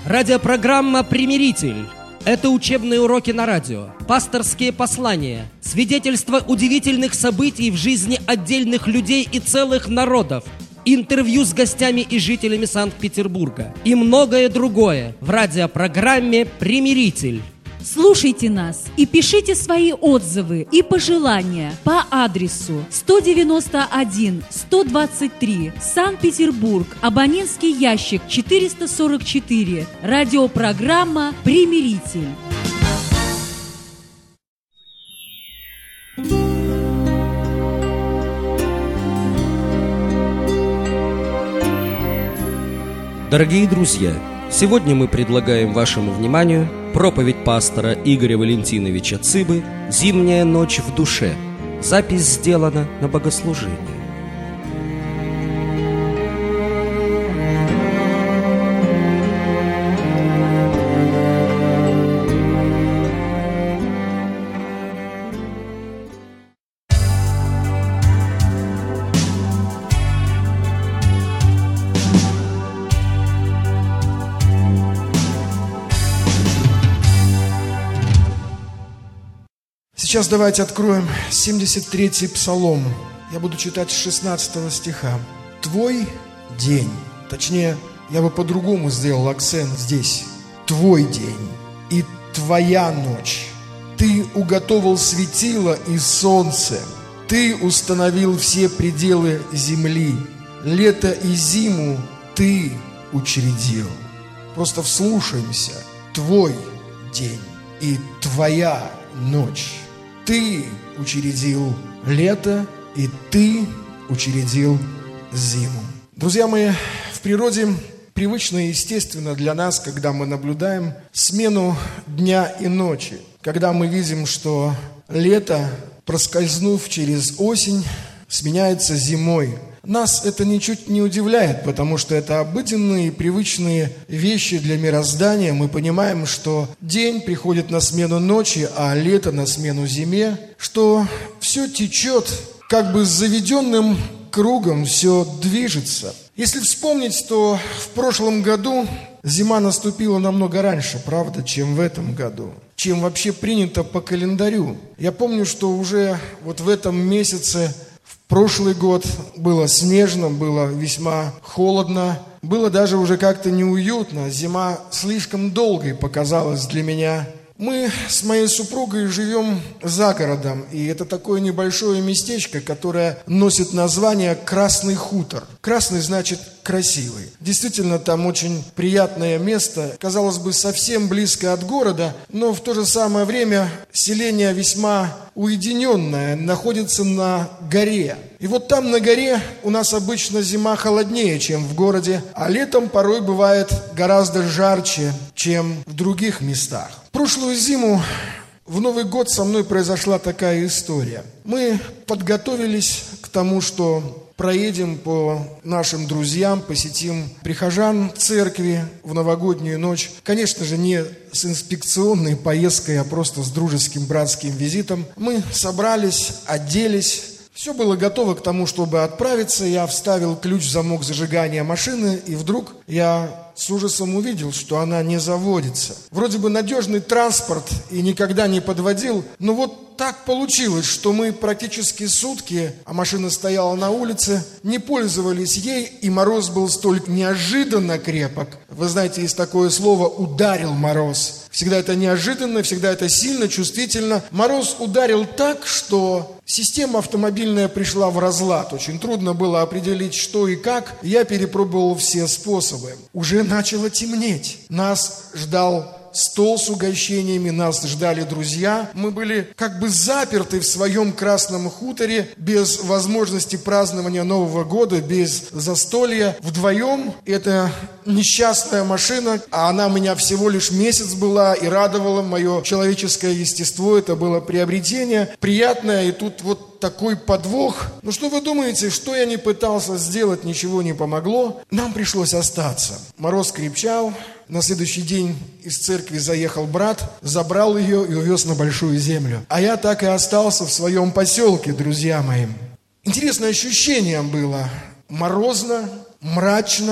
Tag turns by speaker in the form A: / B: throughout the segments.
A: Радиопрограмма «Примиритель». Это учебные уроки на радио, пасторские послания, свидетельства удивительных событий в жизни отдельных людей и целых народов, интервью с гостями и жителями Санкт-Петербурга и многое другое в радиопрограмме «Примиритель».
B: Слушайте нас и пишите свои отзывы и пожелания по адресу 191-123, Санкт-Петербург, абонентский ящик 444, радиопрограмма «Примиритель».
A: Дорогие друзья, сегодня мы предлагаем вашему вниманию проповедь пастора Игоря Валентиновича Цыбы «Зимняя ночь в душе». Запись сделана на богослужении.
C: Сейчас давайте откроем 73-й Псалом. Я буду читать с 16 стиха. «Твой день». Точнее, я бы по-другому сделал акцент здесь. «Твой день и твоя ночь. Ты уготовил светило и солнце. Ты установил все пределы земли. Лето и зиму ты учредил». Просто вслушаемся. «Твой день и твоя ночь. Ты учредил лето, и ты учредил зиму». Друзья мои, в природе привычно и естественно для нас, когда мы наблюдаем смену дня и ночи, когда мы видим, что лето, проскользнув через осень, сменяется зимой. Нас это ничуть не удивляет, потому что это обыденные и привычные вещи для мироздания. Мы понимаем, что день приходит на смену ночи, а лето на смену зиме, что все течет как бы с заведенным кругом, все движется. Если вспомнить, то в прошлом году зима наступила намного раньше, правда, чем в этом году, чем вообще принято по календарю. Я помню, что уже вот в этом месяце прошлый год было снежно, было весьма холодно, было даже уже как-то неуютно. Зима слишком долгой показалась для меня. Мы с моей супругой живем за городом, и это такое небольшое местечко, которое носит название Красный хутор. Красный значит красивый. Действительно, там очень приятное место, казалось бы, совсем близко от города, но в то же самое время селение весьма уединенное, находится на горе. И вот там на горе у нас обычно зима холоднее, чем в городе, а летом порой бывает гораздо жарче, чем в других местах. Прошлую зиму, в Новый год со мной произошла такая история. Мы подготовились к тому, что проедем по нашим друзьям, посетим прихожан церкви в новогоднюю ночь. Конечно же, не с инспекционной поездкой, а просто с дружеским братским визитом. Мы собрались, оделись. Все было готово к тому, чтобы отправиться. Я вставил ключ в замок зажигания машины, и вдруг я с ужасом увидел, что она не заводится. Вроде бы надежный транспорт и никогда не подводил, но вот так получилось, что мы практически сутки, а машина стояла на улице, не пользовались ей, и мороз был столь неожиданно крепок. Вы знаете, есть такое слово «ударил мороз». Всегда это неожиданно, всегда это сильно, чувствительно. Мороз ударил так, что система автомобильная пришла в разлад. Очень трудно было определить, что и как. Я перепробовал все способы. Уже начало темнеть. Нас ждал стол с угощениями, нас ждали друзья. Мы были как бы заперты в своем Красном хуторе, без возможности празднования Нового года, без застолья. Вдвоем эта несчастная машина, а она у меня всего лишь месяц была и радовала мое человеческое естество. Это было приобретение приятное, и тут вот такой подвох. Ну что вы думаете, что я не пытался сделать, ничего не помогло. Нам пришлось остаться. Мороз крепчал. На следующий день из церкви заехал брат, забрал ее и увез на Большую Землю. А я так и остался в своем поселке, друзья мои. Интересное ощущение было. Морозно, мрачно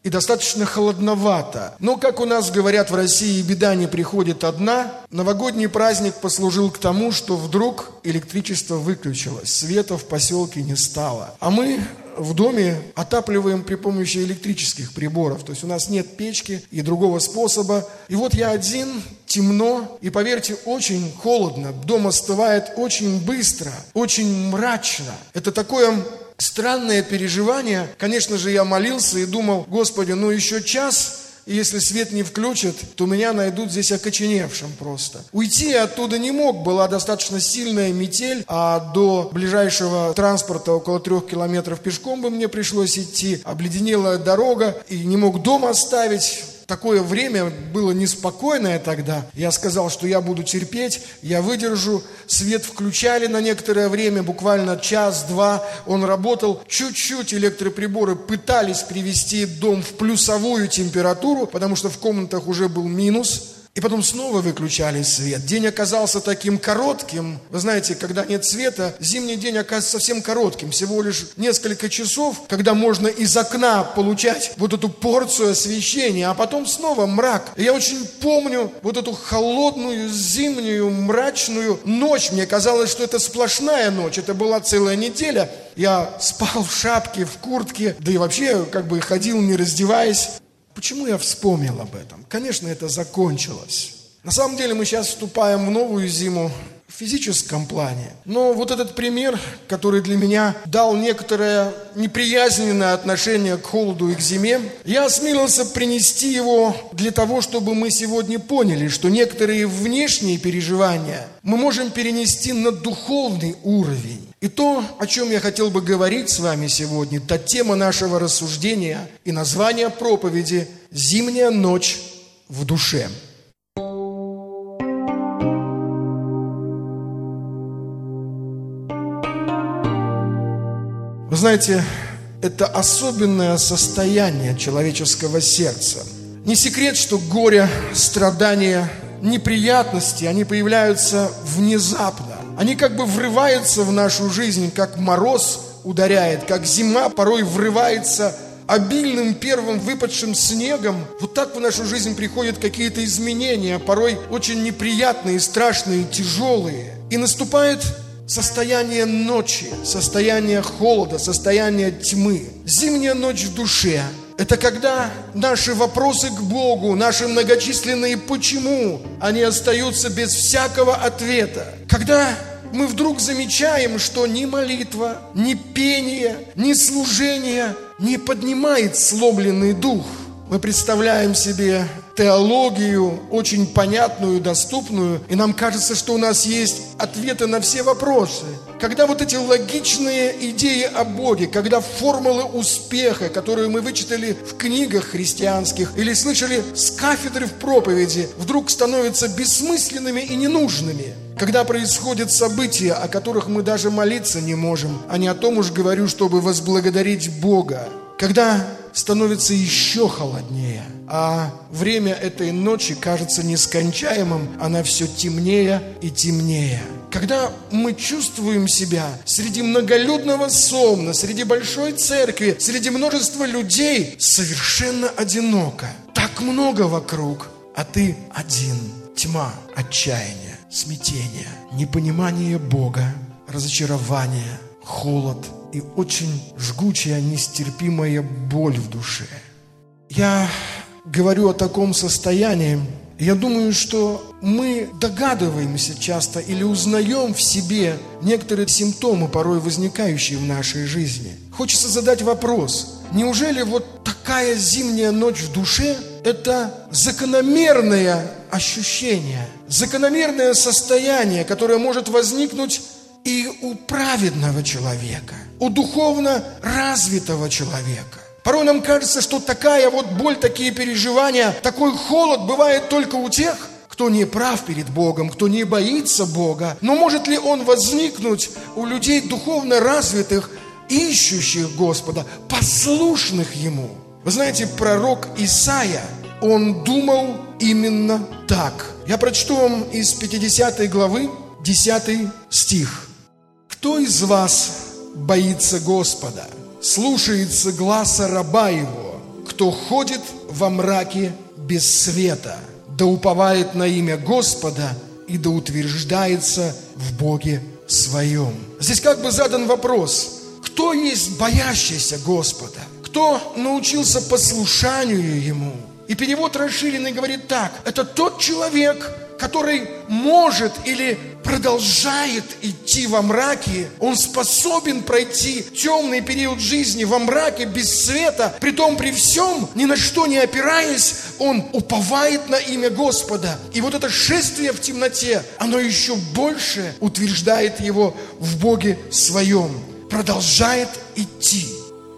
C: и достаточно холодновато. Но, как у нас говорят в России, беда не приходит одна. Новогодний праздник послужил к тому, что вдруг электричество выключилось, света в поселке не стало. А мы в доме отапливаем при помощи электрических приборов. То есть у нас нет печки и другого способа. И вот я один, темно, и, поверьте, очень холодно. Дом остывает очень быстро, очень мрачно. Это такое странное переживание. Конечно же, я молился и думал: Господи, ну еще час, и если свет не включат, то меня найдут здесь окоченевшим просто. Уйти я оттуда не мог, была достаточно сильная метель, а до ближайшего транспорта около 3 километров пешком бы мне пришлось идти. Обледенела дорога, и не мог дом оставить. Такое время было неспокойное тогда. Я сказал, что я буду терпеть, я выдержу. Свет включали на некоторое время, буквально час-два он работал. Чуть-чуть электроприборы пытались привести дом в плюсовую температуру, потому что в комнатах уже был минус. И потом снова выключали свет. День оказался таким коротким. Вы знаете, когда нет света, зимний день оказывается совсем коротким. Всего лишь несколько часов, когда можно из окна получать вот эту порцию освещения, а потом снова мрак. И я очень помню вот эту холодную, зимнюю, мрачную ночь. Мне казалось, что это сплошная ночь. Это была целая неделя. Я спал в шапке, в куртке, да и вообще ходил, не раздеваясь. Почему я вспомнил об этом? Конечно, это закончилось. На самом деле мы сейчас вступаем в новую зиму в физическом плане. Но вот этот пример, который для меня дал некоторое неприязненное отношение к холоду и к зиме, я осмелился принести его для того, чтобы мы сегодня поняли, что некоторые внешние переживания мы можем перенести на духовный уровень. И то, о чем я хотел бы говорить с вами сегодня, та тема нашего рассуждения и название проповеди «Зимняя ночь в душе». Вы знаете, это особенное состояние человеческого сердца. Не секрет, что горе, страдания, неприятности, они появляются внезапно. Они врываются в нашу жизнь, как мороз ударяет, как зима порой врывается обильным первым выпадшим снегом. Вот так в нашу жизнь приходят какие-то изменения, порой очень неприятные, страшные, тяжелые. И наступает состояние ночи, состояние холода, состояние тьмы. Зимняя ночь в душе – это когда наши вопросы к Богу, наши многочисленные «почему», они остаются без всякого ответа. Когда мы вдруг замечаем, что ни молитва, ни пение, ни служение не поднимает сломленный дух. Мы представляем себе теологию, очень понятную, доступную, и нам кажется, что у нас есть ответы на все вопросы. Когда вот эти логичные идеи о Боге, когда формулы успеха, которые мы вычитали в книгах христианских или слышали с кафедры в проповеди, вдруг становятся бессмысленными и ненужными. Когда происходят события, о которых мы даже молиться не можем, а не о том уж говорю, чтобы возблагодарить Бога. Когда становится еще холоднее, а время этой ночи кажется нескончаемым, она все темнее и темнее. Когда мы чувствуем себя среди многолюдного Сомна, среди большой церкви, среди множества людей, совершенно одиноко. Так много вокруг, а ты один. Тьма, отчаяние, смятение, непонимание Бога, разочарование, холод и очень жгучая, нестерпимая боль в душе. Я говорю о таком состоянии. Я думаю, что мы догадываемся часто или узнаем в себе некоторые симптомы, порой возникающие в нашей жизни. Хочется задать вопрос. Неужели вот такая зимняя ночь в душе – это закономерное ощущение, закономерное состояние, которое может возникнуть и у праведного человека, у духовно развитого человека? Порой нам кажется, что такая вот боль, такие переживания, такой холод бывает только у тех, кто не прав перед Богом, кто не боится Бога. Но может ли он возникнуть у людей духовно развитых, ищущих Господа, послушных Ему? Вы знаете, пророк Исаия, он думал именно так. Я прочту вам из 50 главы, 10 стих. «Кто из вас боится Господа, слушается гласа раба Его, кто ходит во мраке без света, да уповает на имя Господа и да утверждается в Боге своем». Здесь как бы задан вопрос: кто есть боящийся Господа? Кто научился послушанию Ему? И перевод расширенный говорит так: это тот человек, который может или продолжает идти во мраке. Он способен пройти темный период жизни во мраке, без света. Притом при всем, ни на что не опираясь, он уповает на имя Господа. И вот это шествие в темноте, оно еще больше утверждает его в Боге своем. Продолжает идти.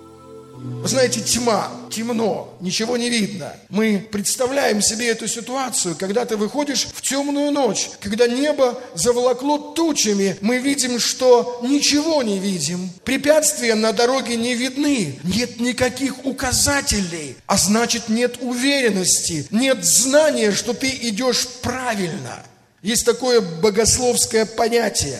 C: Вы знаете, тьма, темно, ничего не видно. Мы представляем себе эту ситуацию, когда ты выходишь в темную ночь, когда небо заволокло тучами, мы видим, что ничего не видим. Препятствия на дороге не видны, нет никаких указателей, а значит, нет уверенности, нет знания, что ты идешь правильно. Есть такое богословское понятие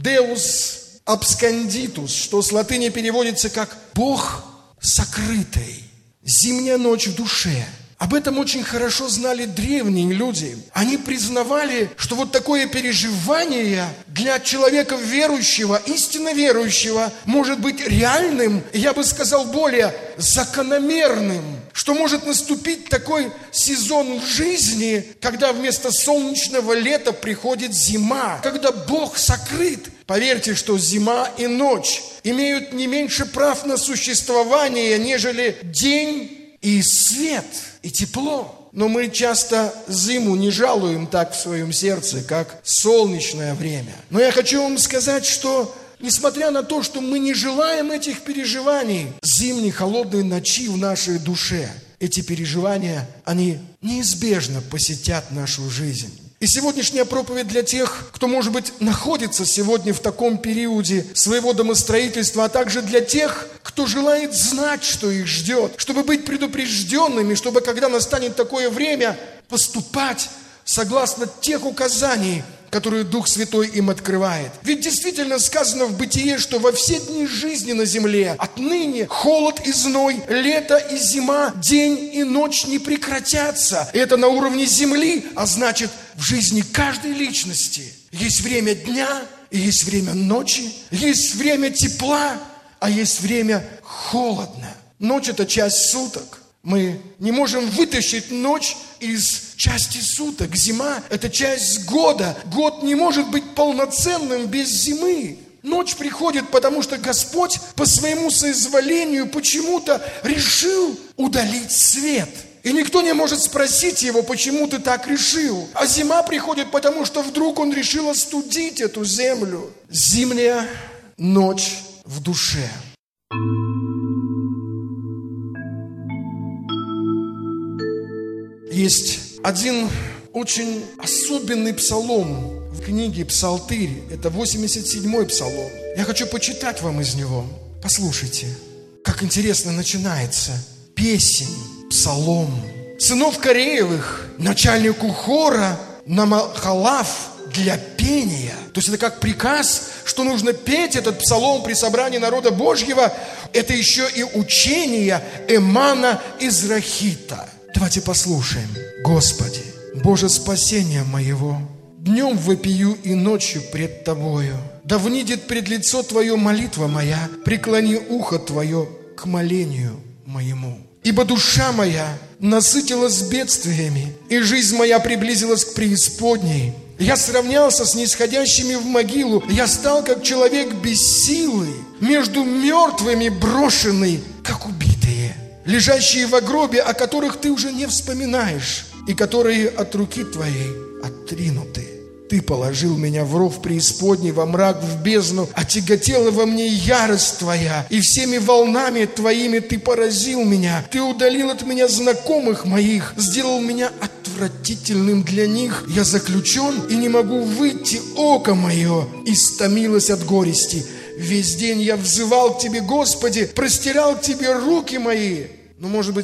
C: «Deus absconditus», что с латыни переводится как «Бог сокрытый», зимняя ночь в душе. Об этом очень хорошо знали древние люди. Они признавали, что вот такое переживание для человека верующего, истинно верующего, может быть реальным, я бы сказал, более закономерным. Что может наступить такой сезон в жизни, когда вместо солнечного лета приходит зима, когда Бог сокрыт. Поверьте, что зима и ночь имеют не меньше прав на существование, нежели день и свет, и тепло. Но мы часто зиму не жалуем так в своем сердце, как солнечное время. Но я хочу вам сказать, что несмотря на то, что мы не желаем этих переживаний, зимней холодной ночи в нашей душе, эти переживания, они неизбежно посетят нашу жизнь. И сегодняшняя проповедь для тех, кто, может быть, находится сегодня в таком периоде своего домостроительства, а также для тех, кто желает знать, что их ждет, чтобы быть предупрежденными, чтобы, когда настанет такое время, поступать согласно тех указаний, которые Дух Святой им открывает. Ведь действительно сказано в Бытие, что во все дни жизни на земле отныне холод и зной, лето и зима, день и ночь не прекратятся. И это на уровне земли, а значит, в жизни каждой личности есть время дня и есть время ночи, есть время тепла, а есть время холодно. Ночь – это часть суток. Мы не можем вытащить ночь из части суток. Зима – это часть года. Год не может быть полноценным без зимы. Ночь приходит, потому что Господь по своему соизволению почему-то решил удалить свет. И никто не может спросить его, почему ты так решил. А зима приходит, потому что вдруг он решил остудить эту землю. Зимняя ночь в душе. Есть один очень особенный псалом в книге «Псалтырь». Это 87-й псалом. Я хочу почитать вам из него. Послушайте, как интересно начинается. Песнь, псалом. Сынов Кореевых, начальнику хора Намахалав для пения. То есть это как приказ, что нужно петь этот псалом при собрании народа Божьего. Это еще и учение Эмана Израхита. Давайте послушаем. Господи, Боже спасения моего, днем вопию и ночью пред Тобою. Да внидит пред лицо Твое молитва моя, преклони ухо Твое к молению моему. Ибо душа моя насытилась бедствиями, и жизнь моя приблизилась к преисподней. Я сравнялся с нисходящими в могилу, я стал как человек без силы, между мертвыми брошенный, как убитые, лежащие в гробе, о которых ты уже не вспоминаешь, и которые от руки Твоей оттринуты. Ты положил меня в ров преисподней, во мрак, в бездну, отяготела во мне ярость Твоя, и всеми волнами Твоими Ты поразил меня. Ты удалил от меня знакомых моих, сделал меня отвратительным для них. Я заключен и не могу выйти, око мое истомилось от горести. Весь день я взывал к Тебе, Господи, простирал к Тебе руки мои. Но, может быть,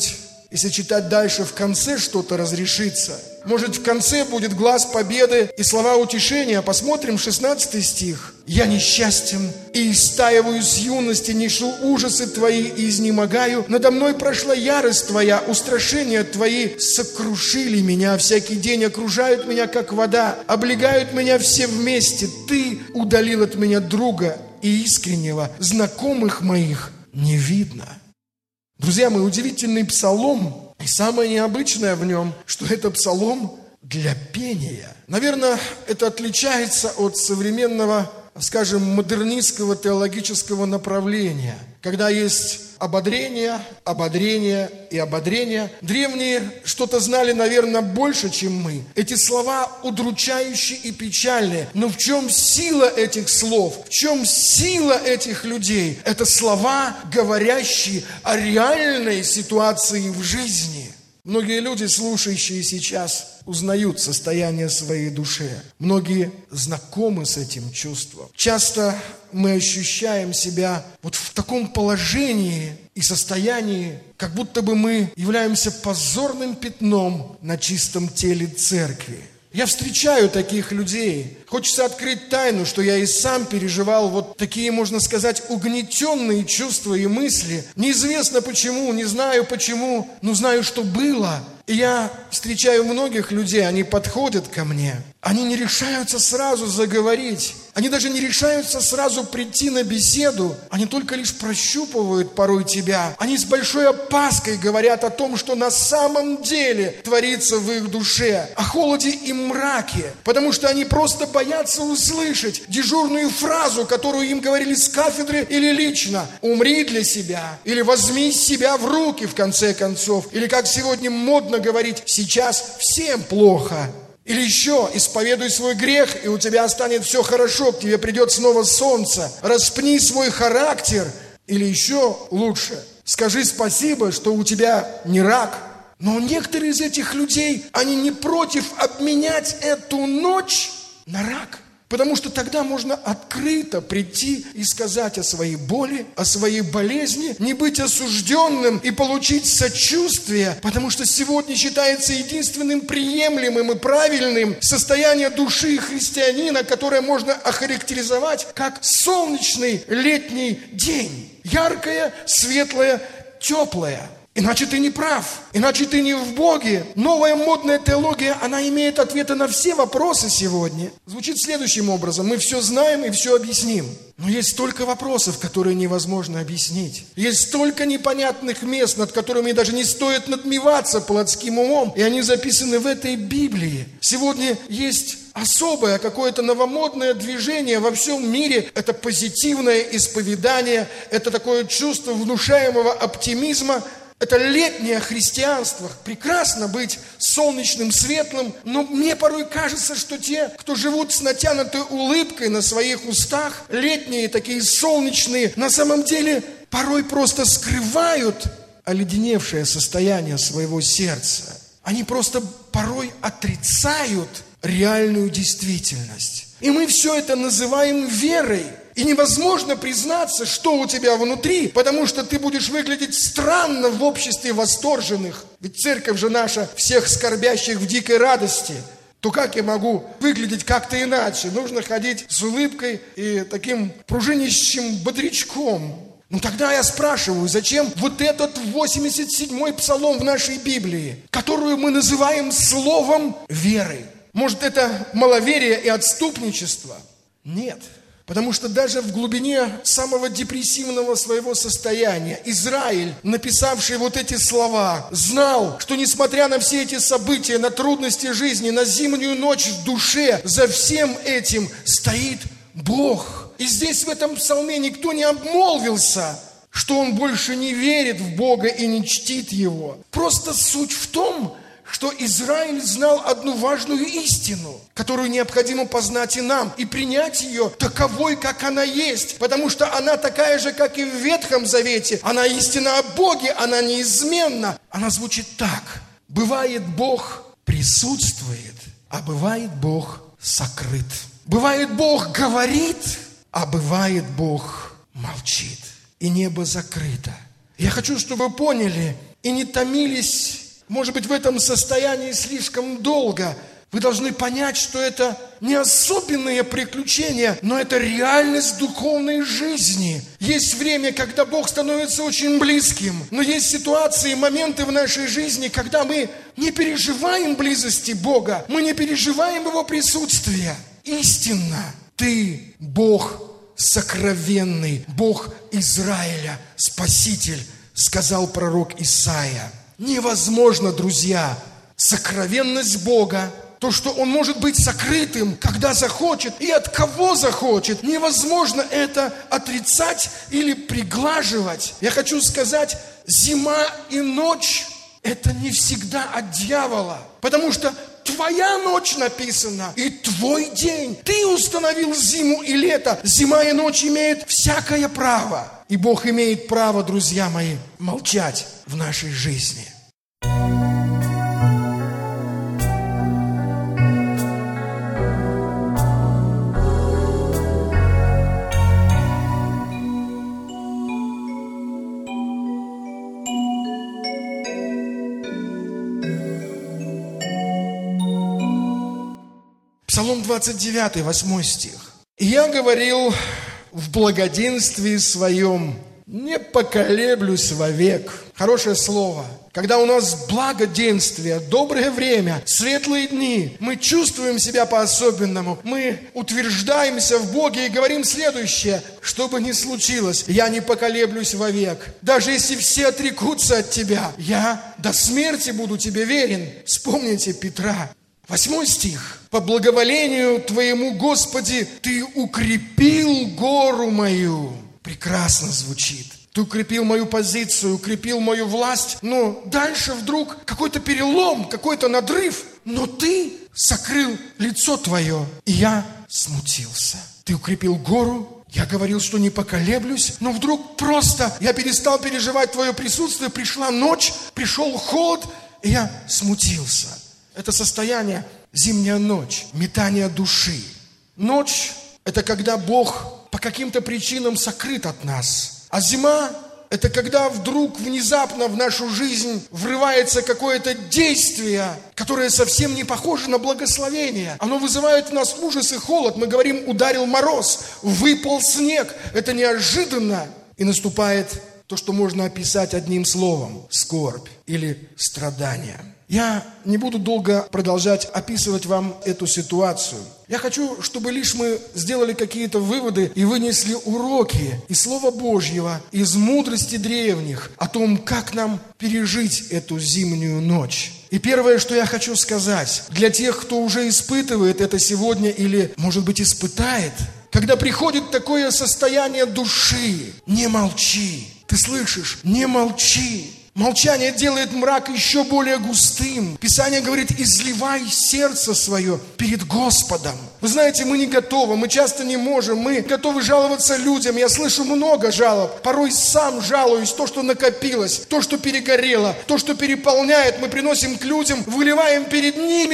C: если читать дальше, в конце что-то разрешится. Может, в конце будет глас победы и слова утешения. Посмотрим 16 стих. «Я несчастен и истаиваю с юности, нешу ужасы Твои и изнемогаю. Надо мной прошла ярость Твоя, устрашения Твои сокрушили меня. Всякий день окружают меня, как вода, облегают меня все вместе. Ты удалил от меня друга и искреннего, знакомых моих не видно». Друзья мои, удивительный псалом. И самое необычное в нем, что это псалом для пения. Наверное, это отличается от современного, скажем, модернистского теологического направления, когда есть ободрение, ободрение и ободрение. Древние что-то знали, наверное, больше, чем мы. Эти слова удручающие и печальные. Но в чем сила этих слов? В чем сила этих людей? Это слова, говорящие о реальной ситуации в жизни. Многие люди, слушающие сейчас, узнают состояние своей души. Многие знакомы с этим чувством. Часто мы ощущаем себя вот в таком положении и состоянии, как будто бы мы являемся позорным пятном на чистом теле церкви. Я встречаю таких людей. Хочется открыть тайну, что я и сам переживал вот такие, можно сказать, угнетенные чувства и мысли. Неизвестно почему, не знаю почему, но знаю, что было. И я встречаю многих людей, они подходят ко мне. Они не решаются сразу заговорить. Они даже не решаются сразу прийти на беседу. Они только лишь прощупывают порой тебя. Они с большой опаской говорят о том, что на самом деле творится в их душе. О холоде и мраке. Потому что они просто боятся услышать дежурную фразу, которую им говорили с кафедры или лично. «Умри для себя». Или «возьми себя в руки», в конце концов. Или как сегодня модно говорить, сейчас всем плохо. Или еще, исповедуй свой грех, и у тебя станет все хорошо, к тебе придет снова солнце. Распни свой характер. Или еще лучше, скажи спасибо, что у тебя не рак. Но некоторые из этих людей, они не против обменять эту ночь на рак. Потому что тогда можно открыто прийти и сказать о своей боли, о своей болезни, не быть осужденным и получить сочувствие, потому что сегодня считается единственным приемлемым и правильным состояние души христианина, которое можно охарактеризовать как солнечный летний день. Яркое, светлое, теплое. Иначе ты не прав, иначе ты не в Боге. Новая модная теология, она имеет ответы на все вопросы сегодня. Звучит следующим образом. Мы все знаем и все объясним. Но есть столько вопросов, которые невозможно объяснить. Есть столько непонятных мест, над которыми даже не стоит надмеваться плотским умом. И они записаны в этой Библии. Сегодня есть особое какое-то новомодное движение во всем мире. Это позитивное исповедание. Это такое чувство внушаемого оптимизма. Это летнее христианство. Прекрасно быть солнечным, светлым, но мне порой кажется, что те, кто живут с натянутой улыбкой на своих устах, летние, такие солнечные, на самом деле порой просто скрывают оледеневшее состояние своего сердца. Они просто порой отрицают реальную действительность. И мы все это называем верой. И невозможно признаться, что у тебя внутри, потому что ты будешь выглядеть странно в обществе восторженных. Ведь церковь же наша всех скорбящих в дикой радости. То как я могу выглядеть как-то иначе? Нужно ходить с улыбкой и таким пружинищим бодрячком. Ну тогда я спрашиваю, зачем вот этот 87-й псалом в нашей Библии, которую мы называем словом веры? Может, это маловерие и отступничество? Нет. Потому что даже в глубине самого депрессивного своего состояния Израиль, написавший вот эти слова, знал, что несмотря на все эти события, на трудности жизни, на зимнюю ночь в душе, за всем этим стоит Бог. И здесь в этом псалме никто не обмолвился, что он больше не верит в Бога и не чтит Его. Просто суть в том, что Израиль знал одну важную истину, которую необходимо познать и нам, и принять ее таковой, как она есть, потому что она такая же, как и в Ветхом Завете. Она истина о Боге, она неизменна. Она звучит так. Бывает Бог присутствует, а бывает Бог сокрыт. Бывает Бог говорит, а бывает Бог молчит. И небо закрыто. Я хочу, чтобы вы поняли, и не томились, может быть, в этом состоянии слишком долго, вы должны понять, что это не особенные приключения, но это реальность духовной жизни. Есть время, когда Бог становится очень близким, но есть ситуации, моменты в нашей жизни, когда мы не переживаем близости Бога, мы не переживаем Его присутствия. Истинно, Ты Бог сокровенный, Бог Израиля, Спаситель, сказал пророк Исаия. Невозможно, друзья, сокровенность Бога, то, что Он может быть сокрытым, когда захочет и от кого захочет, невозможно это отрицать или приглаживать. Я хочу сказать, зима и ночь – это не всегда от дьявола, потому что твоя ночь написана и твой день. Ты установил зиму и лето. Зима и ночь имеют всякое право. И Бог имеет право, друзья мои, молчать в нашей жизни. Псалом 29, 8 стих. «И я говорил в благоденствии своем, не поколеблюсь вовек». Хорошее слово. Когда у нас благоденствие, доброе время, светлые дни, мы чувствуем себя по-особенному, мы утверждаемся в Боге и говорим следующее: что бы ни случилось, я не поколеблюсь вовек. Даже если все отрекутся от тебя, я до смерти буду тебе верен. Вспомните Петра. 8 стих. «По благоволению Твоему, Господи, Ты укрепил гору мою». Прекрасно звучит. Ты укрепил мою позицию, укрепил мою власть. Но дальше вдруг какой-то перелом, какой-то надрыв. Но Ты сокрыл лицо Твое, и я смутился. Ты укрепил гору. Я говорил, что не поколеблюсь, но вдруг просто я перестал переживать Твое присутствие. Пришла ночь, пришел холод, и я смутился. Это состояние зимняя ночь, метание души. Ночь – это когда Бог по каким-то причинам сокрыт от нас. А зима – это когда вдруг внезапно в нашу жизнь врывается какое-то действие, которое совсем не похоже на благословение. Оно вызывает в нас ужас и холод. Мы говорим: ударил мороз, выпал снег. Это неожиданно. И наступает то, что можно описать одним словом – скорбь или страдание. Я не буду долго продолжать описывать вам эту ситуацию. Я хочу, чтобы лишь мы сделали какие-то выводы и вынесли уроки из Слова Божьего, из мудрости древних о том, как нам пережить эту зимнюю ночь. И первое, что я хочу сказать, для тех, кто уже испытывает это сегодня или, может быть, испытает, когда приходит такое состояние души, не молчи. Ты слышишь? Не молчи. Молчание делает мрак еще более густым. Писание говорит: изливай сердце свое перед Господом. Вы знаете, мы не готовы, мы часто не можем, мы готовы жаловаться людям. Я слышу много жалоб, порой сам жалуюсь. То, что накопилось, то, что перегорело, то, что переполняет, мы приносим к людям, выливаем перед ними,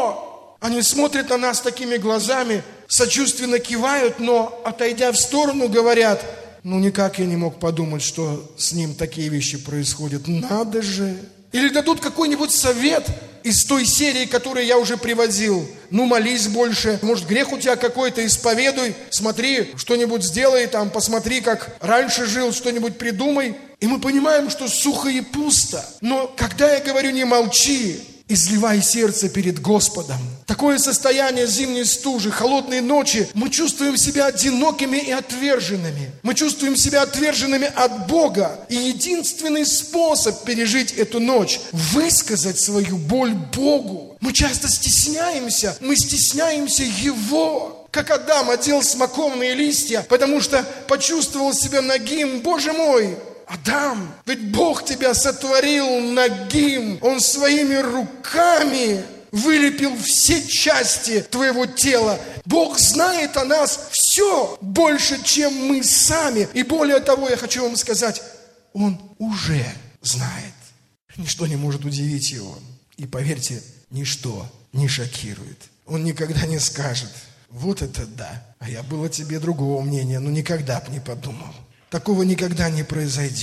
C: но они смотрят на нас такими глазами, сочувственно кивают, но, отойдя в сторону, говорят: ну, никак я не мог подумать, что с ним такие вещи происходят. Надо же. Или дадут какой-нибудь совет из той серии, которую я уже приводил. Ну, молись больше. Может, грех у тебя какой-то, исповедуй. Смотри, что-нибудь сделай там, посмотри, как раньше жил, что-нибудь придумай. И мы понимаем, что сухо и пусто. Но когда я говорю: не молчи, изливай сердце перед Господом. Такое состояние зимней стужи, холодной ночи, мы чувствуем себя одинокими и отверженными. Мы чувствуем себя отверженными от Бога. И единственный способ пережить эту ночь – высказать свою боль Богу. Мы часто стесняемся, мы стесняемся Его. Как Адам одел смоковные листья, потому что почувствовал себя нагим. Боже мой! Адам, ведь Бог тебя сотворил нагим. Он своими руками вылепил все части твоего тела. Бог знает о нас все больше, чем мы сами. И более того, я хочу вам сказать, Он уже знает. Ничто не может удивить Его. И поверьте, ничто не шокирует. Он никогда не скажет: вот это да, а я был о тебе другого мнения, но никогда бы не подумал. Такого никогда не произойдет.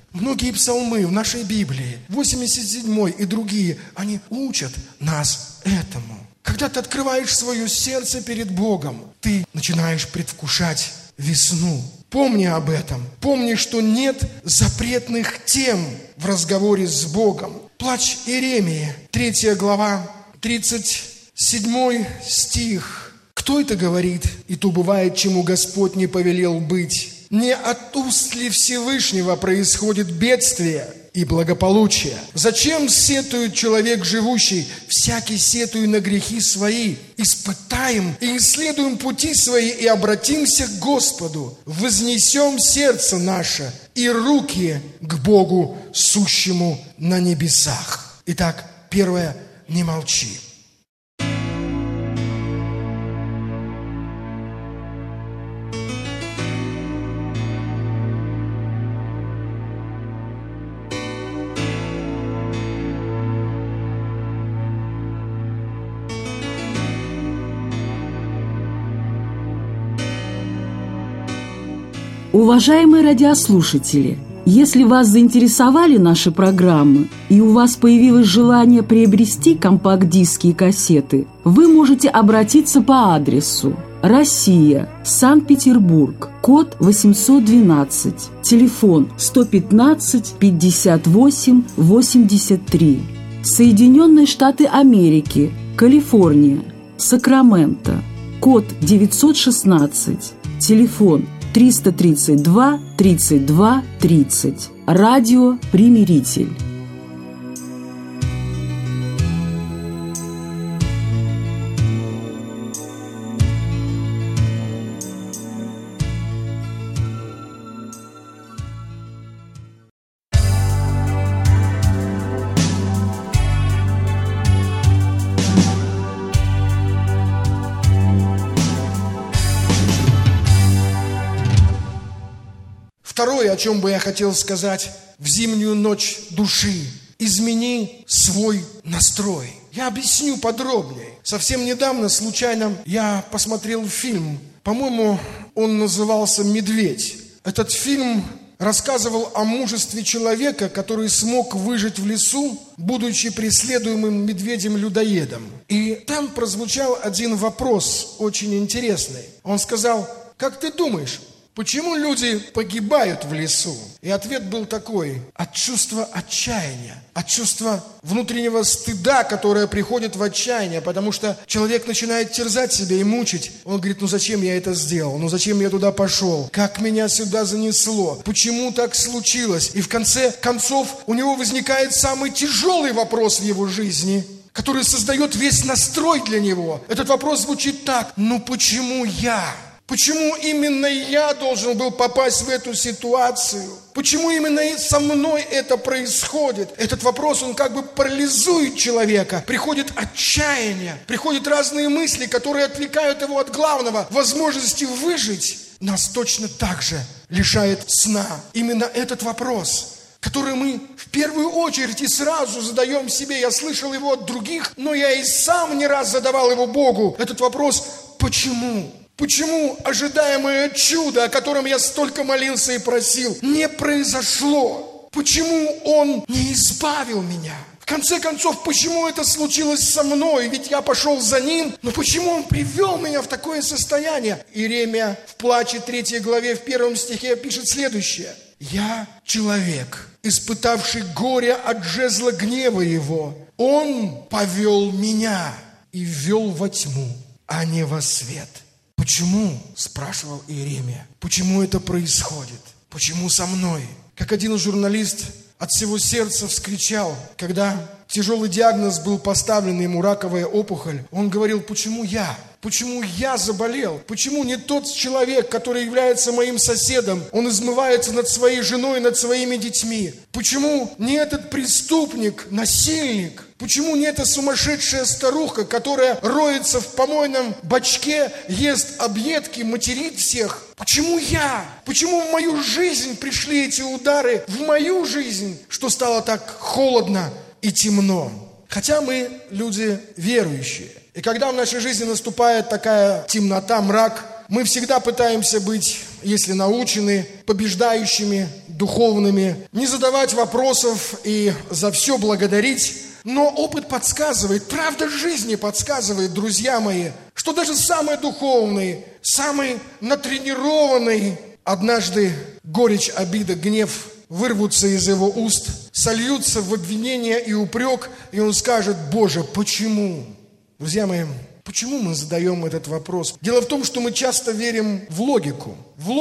C: Многие псалмы в нашей Библии, 87-й и другие, они учат нас этому. Когда ты открываешь свое сердце перед Богом, ты начинаешь предвкушать весну. Помни об этом. Помни, что нет запретных тем в разговоре с Богом. Плач Иеремии, 3 глава, 37 стих. Кто это говорит? «И то бывает, чему Господь не повелел быть. Не от уст ли Всевышнего происходит бедствие и благополучие? Зачем сетует человек живущий? Всякий сетует на грехи свои. Испытаем и исследуем пути свои и обратимся к Господу. Вознесем сердце наше и руки к Богу, сущему на небесах». Итак, первое, не молчи.
D: Уважаемые радиослушатели, если вас заинтересовали наши программы и у вас появилось желание приобрести компакт-диски и кассеты, вы можете обратиться по адресу: Россия, Санкт-Петербург, код 812, телефон 115 58 83, Соединенные Штаты Америки, Калифорния, Сакраменто, код 916, телефон 332 32 30. Радио «Примиритель».
C: Второе, о чем бы я хотел сказать, в зимнюю ночь души. Измени свой настрой. Я объясню подробнее. Совсем недавно, случайно, я посмотрел фильм. По-моему, он назывался «Медведь». Этот фильм рассказывал о мужестве человека, который смог выжить в лесу, будучи преследуемым медведем-людоедом. И там прозвучал один вопрос, очень интересный. Он сказал: «Как ты думаешь, почему люди погибают в лесу?» И ответ был такой: от чувства отчаяния, от чувства внутреннего стыда, которое приходит в отчаяние, потому что человек начинает терзать себя и мучить. Он говорит: ну зачем я это сделал? Ну зачем я туда пошел? Как меня сюда занесло? Почему так случилось? И в конце концов у него возникает самый тяжелый вопрос в его жизни, который создает весь настрой для него. Этот вопрос звучит так: ну почему я? Почему именно я должен был попасть в эту ситуацию? Почему именно со мной это происходит? Этот вопрос, он как бы парализует человека. Приходит отчаяние, приходят разные мысли, которые отвлекают его от главного, возможности выжить. Нас точно так же лишает сна именно этот вопрос, который мы в первую очередь и сразу задаем себе. Я слышал его от других, но я и сам не раз задавал его Богу. Этот вопрос: почему? Почему ожидаемое чудо, о котором я столько молился и просил, не произошло? Почему Он не избавил меня? В конце концов, почему это случилось со мной? Ведь я пошел за Ним, но почему Он привел меня в такое состояние? Иеремия в Плаче 3 главе в 1 стихе пишет следующее: «Я человек, испытавший горе от жезла гнева Его. Он повел меня и ввел во тьму, а не во свет». Почему, спрашивал Иеремия, почему это происходит? Почему со мной? Как один журналист от всего сердца вскричал, когда тяжелый диагноз был поставлен ему, раковая опухоль, он говорил: почему я? Почему я заболел? Почему не тот человек, который является моим соседом, он измывается над своей женой, над своими детьми? Почему не этот преступник, насильник? Почему не эта сумасшедшая старуха, которая роется в помойном бачке, ест объедки, материт всех? Почему я? Почему в мою жизнь пришли эти удары, в мою жизнь, что стало так холодно и темно? Хотя мы люди верующие. И когда в нашей жизни наступает такая темнота, мрак, мы всегда пытаемся быть, если научены, побеждающими духовными, не задавать вопросов и за все благодарить. Но опыт подсказывает, правда жизни подсказывает, друзья мои, что даже самый духовный, самый натренированный, однажды горечь, обида, гнев вырвутся из его уст, сольются в обвинение и упрек, и он скажет: Боже, почему? Друзья мои, почему мы задаем этот вопрос? Дело в том, что мы часто верим в логику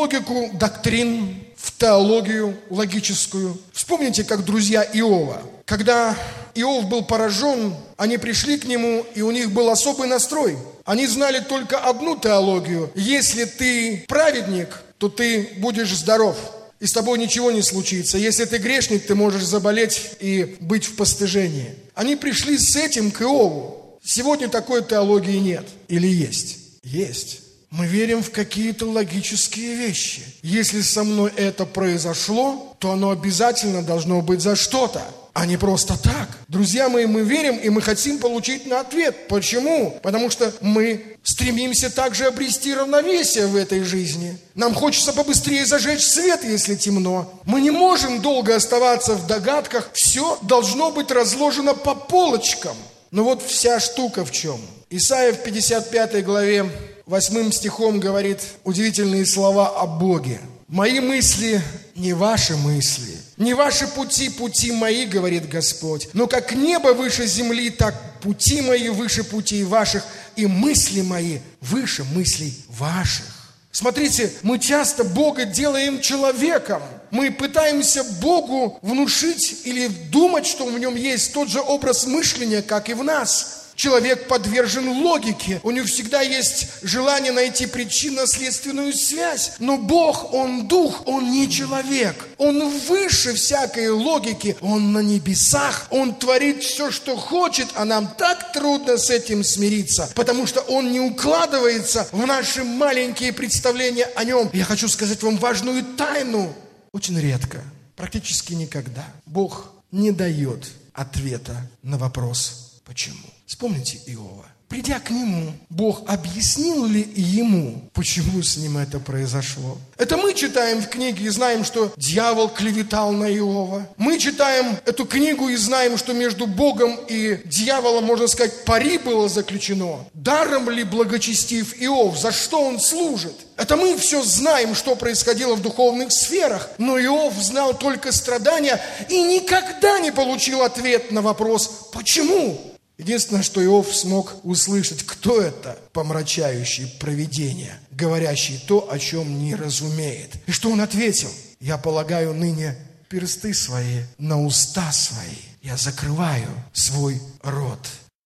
C: доктрин, в теологию логическую. Вспомните, как друзья Иова. Когда Иов был поражен, они пришли к нему, и у них был особый настрой. Они знали только одну теологию. Если ты праведник, то ты будешь здоров, и с тобой ничего не случится. Если ты грешник, ты можешь заболеть и быть в постыжении. Они пришли с этим к Иову. Сегодня такой теологии нет. Или есть? Есть. Мы верим в какие-то логические вещи. Если со мной это произошло, то оно обязательно должно быть за что-то, а не просто так. Друзья мои, мы верим, и мы хотим получить на ответ. Почему? Потому что мы стремимся также обрести равновесие в этой жизни. Нам хочется побыстрее зажечь свет, если темно. Мы не можем долго оставаться в догадках. Все должно быть разложено по полочкам. Но вот вся штука в чем. Исайя в 55 главе 8 стихом говорит удивительные слова о Боге. «Мои мысли не ваши мысли, не ваши пути, пути мои, говорит Господь. Но как небо выше земли, так пути мои выше путей ваших, и мысли мои выше мыслей ваших». Смотрите, мы часто Бога делаем человеком. Мы пытаемся Богу внушить или думать, что в нем есть тот же образ мышления, как и в нас. Человек подвержен логике. У него всегда есть желание найти причинно-следственную связь. Но Бог, Он дух, Он не человек. Он выше всякой логики. Он на небесах. Он творит все, что хочет. А нам так трудно с этим смириться, потому что Он не укладывается в наши маленькие представления о Нем. Я хочу сказать вам важную тайну. Очень редко, практически никогда, Бог не дает ответа на вопрос «почему?». Вспомните Иова. Придя к нему, Бог объяснил ли ему, почему с ним это произошло? Это мы читаем в книге и знаем, что дьявол клеветал на Иова. Мы читаем эту книгу и знаем, что между Богом и дьяволом, можно сказать, пари было заключено. Даром ли благочестив Иов? За что он служит? Это мы все знаем, что происходило в духовных сферах. Но Иов знал только страдания и никогда не получил ответ на вопрос «почему?». Единственное, что Иов смог услышать, кто это помрачающий провидение, говорящий то, о чем не разумеет. И что он ответил? «Я полагаю ныне персты свои на уста свои, я закрываю свой рот».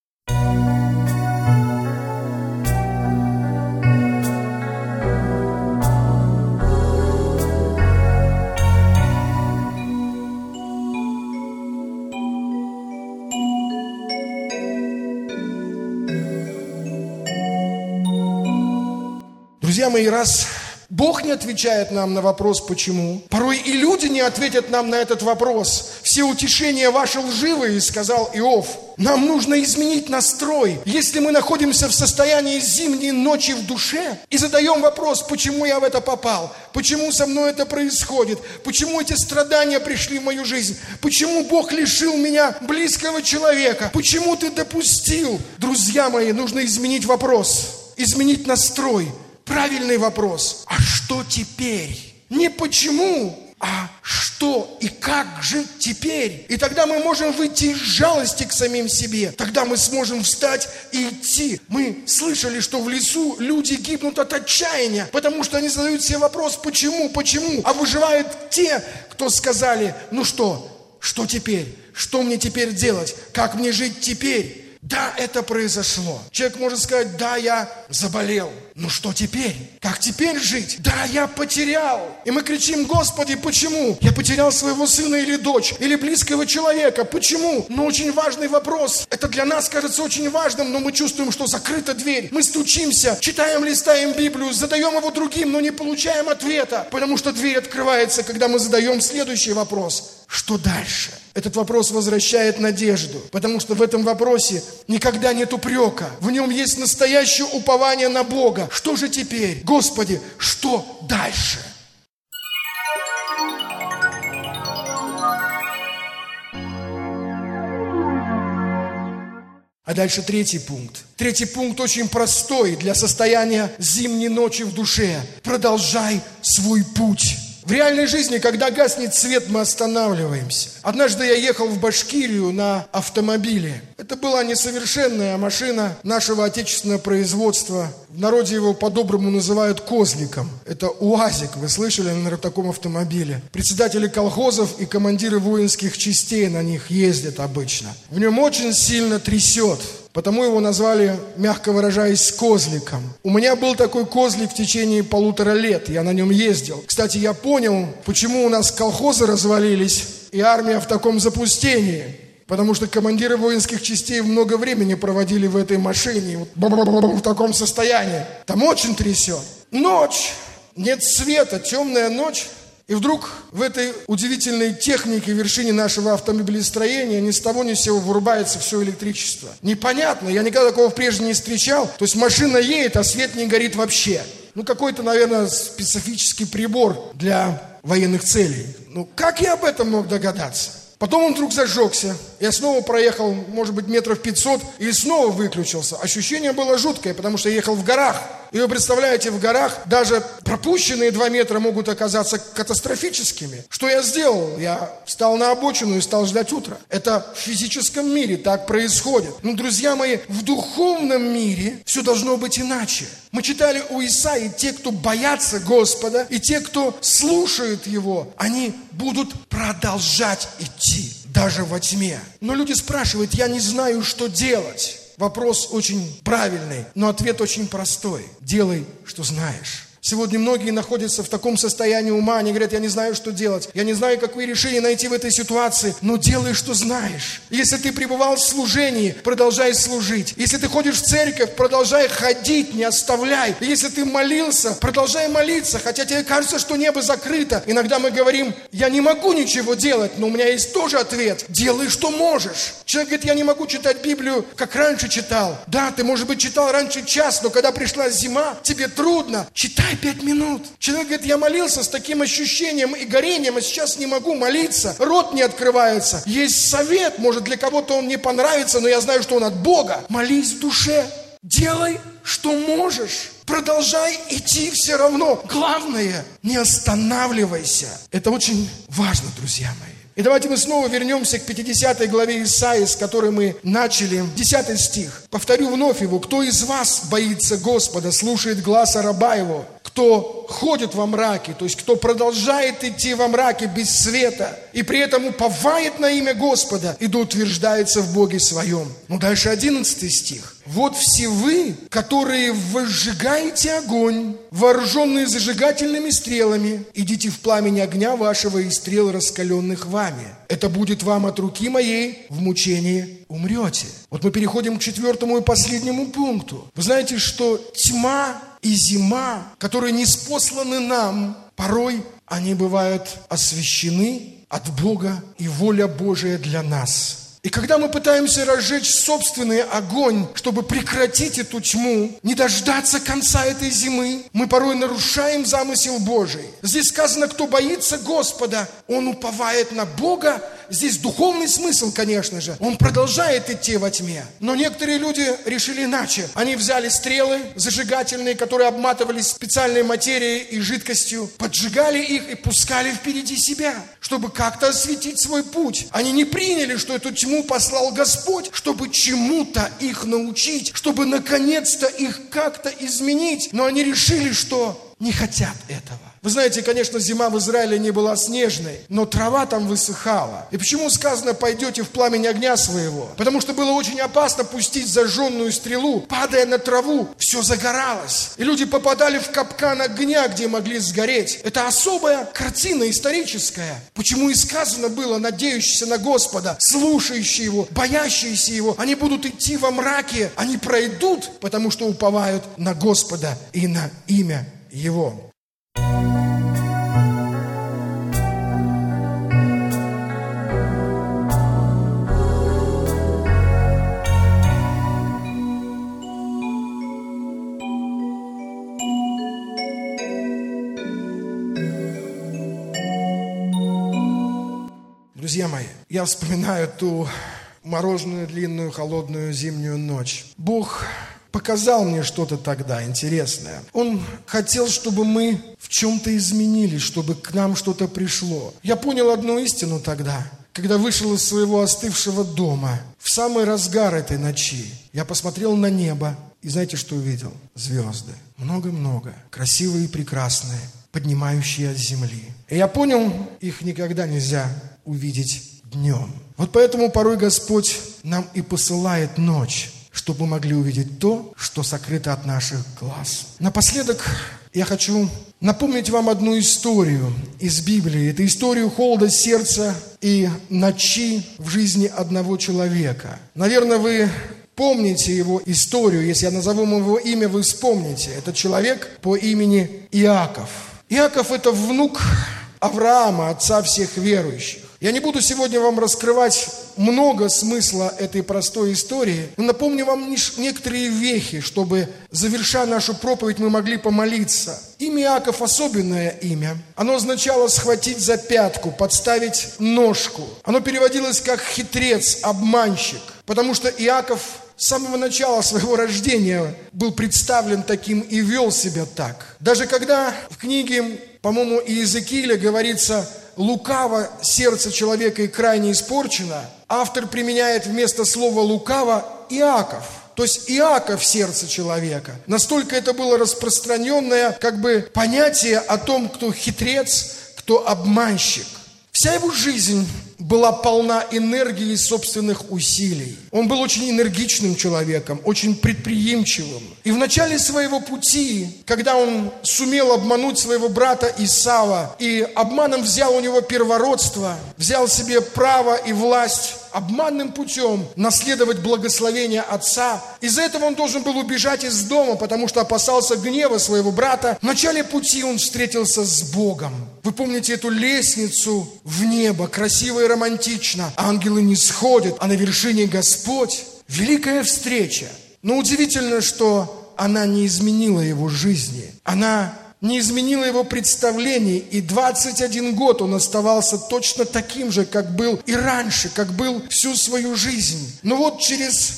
C: Друзья мои, раз Бог не отвечает нам на вопрос «почему?», порой и люди не ответят нам на этот вопрос. «Все утешения ваши лживые», сказал Иов. Нам нужно изменить настрой. Если мы находимся в состоянии зимней ночи в душе и задаем вопрос, почему я в это попал, почему со мной это происходит, почему эти страдания пришли в мою жизнь, почему Бог лишил меня близкого человека, почему ты допустил? Друзья мои, нужно изменить вопрос, изменить настрой. Правильный вопрос. А что теперь? Не почему, а что и как жить теперь? И тогда мы можем выйти из жалости к самим себе. Тогда мы сможем встать и идти. Мы слышали, что в лесу люди гибнут от отчаяния, потому что они задают себе вопрос, почему? А выживают те, кто сказали, ну что теперь? Что мне теперь делать? Как мне жить теперь? Да, это произошло. Человек может сказать, да, я заболел. Ну что теперь? Как теперь жить? Да, я потерял. И мы кричим, Господи, почему? Я потерял своего сына или дочь, или близкого человека. Почему? Но очень важный вопрос. Это для нас кажется очень важным, но мы чувствуем, что закрыта дверь. Мы стучимся, читаем, листаем Библию, задаем его другим, но не получаем ответа. Потому что дверь открывается, когда мы задаем следующий вопрос. Что дальше? Этот вопрос возвращает надежду, потому что в этом вопросе никогда нет упрека. В нем есть настоящее упование на Бога. Что же теперь? Господи, что дальше? А дальше третий пункт. Третий пункт очень простой для состояния зимней ночи в душе. Продолжай свой путь. В реальной жизни, когда гаснет свет, мы останавливаемся. Однажды я ехал в Башкирию на автомобиле. Это была несовершенная машина нашего отечественного производства. В народе его по-доброму называют козликом. Это УАЗик, вы слышали о таком автомобиле? Председатели колхозов и командиры воинских частей на них ездят обычно. В нем очень сильно трясет. Потому его назвали, мягко выражаясь, козликом. У меня был такой козлик в течение 1,5 лет. Я на нем ездил. Кстати, я понял, почему у нас колхозы развалились и армия в таком запустении. Потому что командиры воинских частей много времени проводили в этой машине. В таком состоянии. Там очень трясет. Ночь. Нет света. Темная ночь. И вдруг в этой удивительной технике вершине нашего автомобилестроения ни с того ни с сего вырубается все электричество. Непонятно, я никогда такого прежде не встречал. То есть машина едет, а свет не горит вообще. Какой-то, наверное, специфический прибор для военных целей. Как я об этом мог догадаться? Потом он вдруг зажегся. Я снова проехал, может быть, 500 метров и снова выключился. Ощущение было жуткое, потому что я ехал в горах. И вы представляете, в горах даже пропущенные 2 метра могут оказаться катастрофическими. Что я сделал? Я встал на обочину и стал ждать утра. Это в физическом мире так происходит. Но, друзья мои, в духовном мире все должно быть иначе. Мы читали у Исаии, те, кто боятся Господа, и те, кто слушают Его, они будут продолжать идти, даже во тьме. Но люди спрашивают, я не знаю, что делать. Вопрос очень правильный, но ответ очень простой. Делай, что знаешь. Сегодня многие находятся в таком состоянии ума, они говорят, я не знаю, что делать, я не знаю, какое решение найти в этой ситуации, но делай, что знаешь. Если ты пребывал в служении, продолжай служить. Если ты ходишь в церковь, продолжай ходить, не оставляй. Если ты молился, продолжай молиться, хотя тебе кажется, что небо закрыто. Иногда мы говорим, я не могу ничего делать, но у меня есть тоже ответ. Делай, что можешь. Человек говорит, я не могу читать Библию, как раньше читал. Да, ты, может быть, читал раньше час, но когда пришла зима, тебе трудно. Читай 5 минут. Человек говорит, я молился с таким ощущением и горением, а сейчас не могу молиться. Рот не открывается. Есть совет, может, для кого-то он не понравится, но я знаю, что он от Бога. Молись в душе. Делай, что можешь. Продолжай идти все равно. Главное, не останавливайся. Это очень важно, друзья мои. И давайте мы снова вернемся к 50 главе Исаии, с которой мы начали. 10 стих. Повторю вновь его. Кто из вас боится Господа, слушает гласа раба его? Кто ходит во мраке, то есть кто продолжает идти во мраке без света, и при этом уповает на имя Господа, и да утверждается в Боге своем. Дальше 11 стих. Вот все вы, которые возжигаете огонь, вооруженные зажигательными стрелами, идите в пламени огня вашего и стрел, раскаленных вами. Это будет вам от руки моей, в мучении умрете. Вот мы переходим к 4 и последнему пункту. Вы знаете, что тьма и зима, которые ниспосланы нам, порой они бывают освящены от Бога, и воля Божия для нас. И когда мы пытаемся разжечь собственный огонь, чтобы прекратить эту тьму, не дождаться конца этой зимы, мы порой нарушаем замысел Божий. Здесь сказано, кто боится Господа, он уповает на Бога. Здесь духовный смысл, конечно же. Он продолжает идти во тьме. Но некоторые люди решили иначе. Они взяли стрелы зажигательные, которые обматывались специальной материей и жидкостью, поджигали их и пускали впереди себя, чтобы как-то осветить свой путь. Они не приняли, что эту тьму послал Господь, чтобы чему-то их научить, чтобы наконец-то их как-то изменить. Но они решили, что не хотят этого. Вы знаете, конечно, зима в Израиле не была снежной, но трава там высыхала. И почему сказано, пойдете в пламень огня своего? Потому что было очень опасно пустить зажженную стрелу, падая на траву, все загоралось. И люди попадали в капкан огня, где могли сгореть. Это особая картина историческая. Почему и сказано было, надеющиеся на Господа, слушающие Его, боящиеся Его, они будут идти во мраке, они пройдут, потому что уповают на Господа и на имя Его. Друзья мои, я вспоминаю ту морозную, длинную, холодную зимнюю ночь. Бог показал мне что-то тогда интересное. Он хотел, чтобы мы в чем-то изменились, чтобы к нам что-то пришло. Я понял одну истину тогда, когда вышел из своего остывшего дома. В самый разгар этой ночи я посмотрел на небо, и знаете, что увидел? Звезды. Много-много. Красивые и прекрасные, поднимающие от земли. И я понял, их никогда нельзя увидеть днем. Вот поэтому порой Господь нам и посылает ночь, чтобы мы могли увидеть то, что сокрыто от наших глаз. Напоследок я хочу напомнить вам одну историю из Библии. Это историю холода сердца и ночи в жизни одного человека. Наверное, вы помните его историю. Если я назову его имя, вы вспомните. Это человек по имени Иаков. Иаков – это внук Авраама, отца всех верующих. Я не буду сегодня вам раскрывать много смысла этой простой истории, но напомню вам некоторые вехи, чтобы, завершая нашу проповедь, мы могли помолиться. Имя Иаков – особенное имя. Оно означало схватить за пятку, подставить ножку. Оно переводилось как хитрец, обманщик, потому что Иаков с самого начала своего рождения был представлен таким и вел себя так. Даже когда в книге, по-моему, Иезекииля говорится: «Лукаво сердце человека и крайне испорчено», автор применяет вместо слова «лукаво» Иаков. То есть Иаков сердце человека. Настолько это было распространенное понятие о том, кто хитрец, кто обманщик. Вся его жизнь была полна энергии и собственных усилий. Он был очень энергичным человеком, очень предприимчивым. И в начале своего пути, когда он сумел обмануть своего брата Исава и обманом взял у него первородство, взял себе право и власть, обманным путем наследовать благословение отца. Из-за этого он должен был убежать из дома, потому что опасался гнева своего брата. В начале пути он встретился с Богом. Вы помните эту лестницу в небо, красиво и романтично. Ангелы не сходят, а на вершине Господь. Великая встреча. Но удивительно, что она не изменила его жизни. Она не изменила его представлений, и 21 год он оставался точно таким же, как был и раньше, как был всю свою жизнь. Но вот через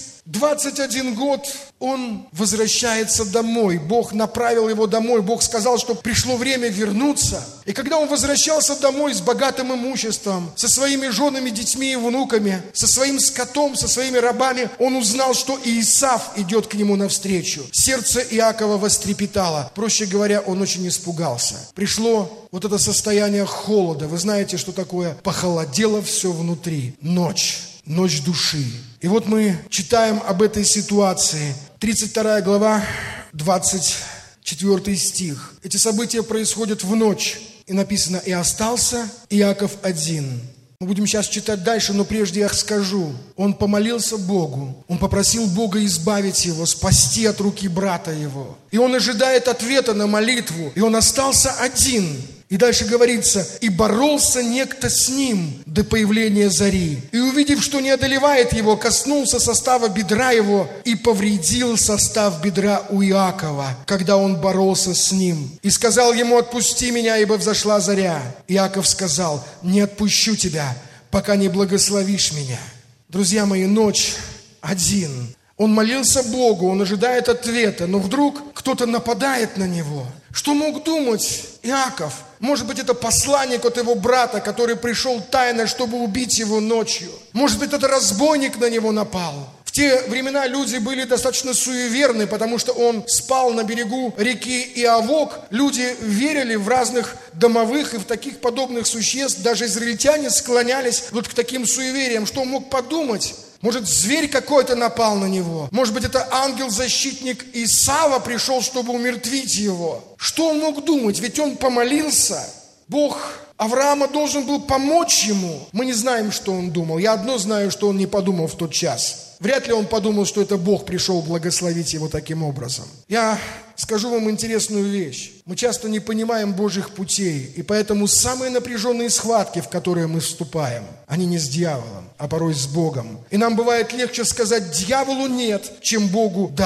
C: 21 год он возвращается домой. Бог направил его домой. Бог сказал, что пришло время вернуться. И когда он возвращался домой с богатым имуществом, со своими женами, детьми и внуками, со своим скотом, со своими рабами, он узнал, что Иисав идет к нему навстречу. Сердце Иакова вострепетало. Проще говоря, он очень испугался. Пришло вот это состояние холода. Вы знаете, что такое? Похолодело все внутри. Ночь души. И вот мы читаем об этой ситуации. 32 глава, 24 стих. Эти события происходят в ночь. И написано: «И остался Иаков один». Мы будем сейчас читать дальше, но прежде я скажу. Он помолился Богу. Он попросил Бога избавить его, спасти от руки брата его. И он ожидает ответа на молитву. И он остался один. И дальше говорится: «И боролся некто с ним до появления зари. И, увидев, что не одолевает его, коснулся состава бедра его и повредил состав бедра у Иакова, когда он боролся с ним. И сказал ему: отпусти меня, ибо взошла заря. Иаков сказал: не отпущу тебя, пока не благословишь меня». Друзья мои, ночь один. Он молился Богу, он ожидает ответа, но вдруг кто-то нападает на него. Что мог думать Иаков? Может быть, это посланник от его брата, который пришел тайно, чтобы убить его ночью. Может быть, это разбойник на него напал. В те времена люди были достаточно суеверны, потому что он спал на берегу реки Иавок. Люди верили в разных домовых и в таких подобных существ. Даже израильтяне склонялись вот к таким суевериям. Что он мог подумать? Может, зверь какой-то напал на него? Может быть, это ангел-защитник Исава пришел, чтобы умертвить его? Что он мог думать? Ведь он помолился. Бог Авраама должен был помочь ему. Мы не знаем, что он думал. Я одно знаю, что он не подумал в тот час. Вряд ли он подумал, что это Бог пришел благословить его таким образом. Я скажу вам интересную вещь. Мы часто не понимаем Божьих путей, и поэтому самые напряженные схватки, в которые мы вступаем, они не с дьяволом, а порой с Богом. И нам бывает легче сказать дьяволу «нет», чем Богу «да».